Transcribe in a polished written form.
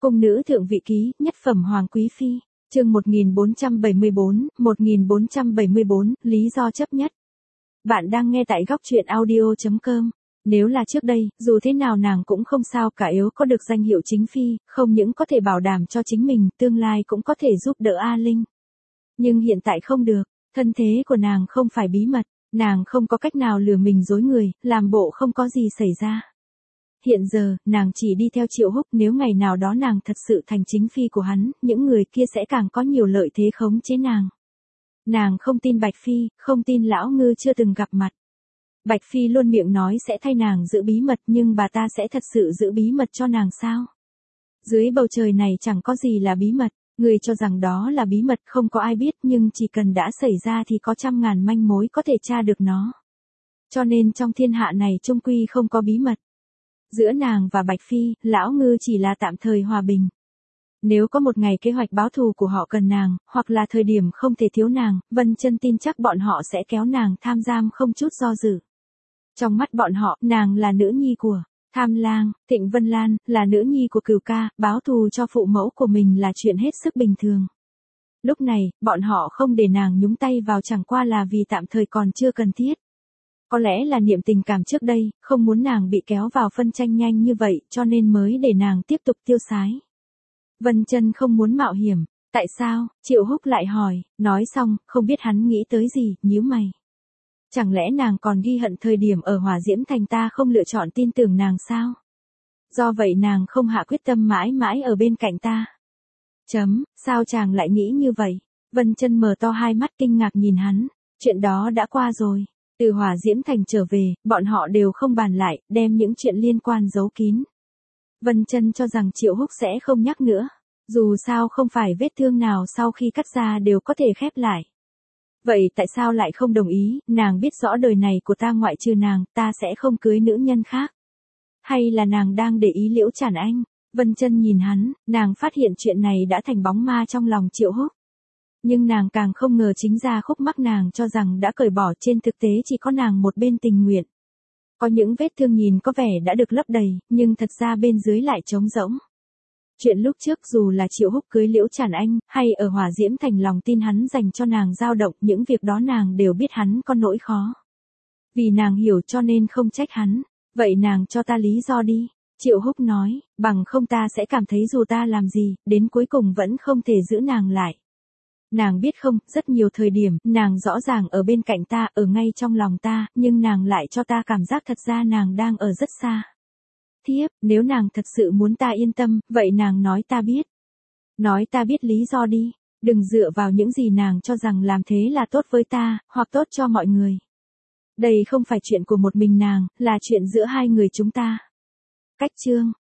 Cung nữ thượng vị ký, nhất phẩm hoàng quý phi, chương 1474, lý do chấp nhất. Bạn đang nghe tại góc truyện audio.com. Nếu là trước đây, dù thế nào nàng cũng không sao cả, yếu có được danh hiệu chính phi, không những có thể bảo đảm cho chính mình, tương lai cũng có thể giúp đỡ A Linh. Nhưng hiện tại không được, thân thế của nàng không phải bí mật, nàng không có cách nào lừa mình dối người, làm bộ không có gì xảy ra. Hiện giờ, nàng chỉ đi theo Triệu Húc, nếu ngày nào đó nàng thật sự thành chính phi của hắn, những người kia sẽ càng có nhiều lợi thế khống chế nàng. Nàng không tin Bạch Phi, không tin lão ngư chưa từng gặp mặt. Bạch Phi luôn miệng nói sẽ thay nàng giữ bí mật, nhưng bà ta sẽ thật sự giữ bí mật cho nàng sao? Dưới bầu trời này chẳng có gì là bí mật, người cho rằng đó là bí mật không có ai biết, nhưng chỉ cần đã xảy ra thì có trăm ngàn manh mối có thể tra được nó. Cho nên trong thiên hạ này chung quy không có bí mật. Giữa nàng và Bạch Phi, lão ngư chỉ là tạm thời hòa bình. Nếu có một ngày kế hoạch báo thù của họ cần nàng, hoặc là thời điểm không thể thiếu nàng, Vân Chân tin chắc bọn họ sẽ kéo nàng tham giam không chút do dự. Trong mắt bọn họ, nàng là nữ nhi của Tham Lang, Thịnh Vân Lan, là nữ nhi của Cửu Ca, báo thù cho phụ mẫu của mình là chuyện hết sức bình thường. Lúc này, bọn họ không để nàng nhúng tay vào chẳng qua là vì tạm thời còn chưa cần thiết. Có lẽ là niệm tình cảm trước đây, không muốn nàng bị kéo vào phân tranh nhanh như vậy, cho nên mới để nàng tiếp tục tiêu sái. Vân Chân không muốn mạo hiểm. Tại sao? Triệu Húc lại hỏi, nói xong, không biết hắn nghĩ tới gì, nhíu mày. Chẳng lẽ nàng còn ghi hận thời điểm ở Hỏa Diễm Thành ta không lựa chọn tin tưởng nàng sao? Do vậy nàng không hạ quyết tâm mãi mãi ở bên cạnh ta. Sao chàng lại nghĩ như vậy? Vân Chân mở to hai mắt kinh ngạc nhìn hắn, chuyện đó đã qua rồi. Từ Hỏa Diễm Thành trở về, bọn họ đều không bàn lại, đem những chuyện liên quan giấu kín. Vân Chân cho rằng Triệu Húc sẽ không nhắc nữa. Dù sao không phải vết thương nào sau khi cắt ra đều có thể khép lại. Vậy tại sao lại không đồng ý, nàng biết rõ đời này của ta ngoại trừ nàng, ta sẽ không cưới nữ nhân khác. Hay là nàng đang để ý Liễu Trản Anh? Vân Chân nhìn hắn, nàng phát hiện chuyện này đã thành bóng ma trong lòng Triệu Húc. Nhưng nàng càng không ngờ chính ra khúc mắc nàng cho rằng đã cởi bỏ, trên thực tế chỉ có nàng một bên tình nguyện. Có những vết thương nhìn có vẻ đã được lấp đầy, nhưng thật ra bên dưới lại trống rỗng. Chuyện lúc trước dù là Triệu Húc cưới Liễu Trản Anh, hay ở Hỏa Diễm Thành lòng tin hắn dành cho nàng dao động, những việc đó nàng đều biết hắn có nỗi khó. Vì nàng hiểu cho nên không trách hắn. Vậy nàng cho ta lý do đi. Triệu Húc nói, bằng không ta sẽ cảm thấy dù ta làm gì, đến cuối cùng vẫn không thể giữ nàng lại. Nàng biết không, rất nhiều thời điểm, nàng rõ ràng ở bên cạnh ta, ở ngay trong lòng ta, nhưng nàng lại cho ta cảm giác thật ra nàng đang ở rất xa. Thiếp, nếu nàng thật sự muốn ta yên tâm, vậy nàng nói ta biết. Nói ta biết lý do đi, đừng dựa vào những gì nàng cho rằng làm thế là tốt với ta, hoặc tốt cho mọi người. Đây không phải chuyện của một mình nàng, là chuyện giữa hai người chúng ta. Cách chương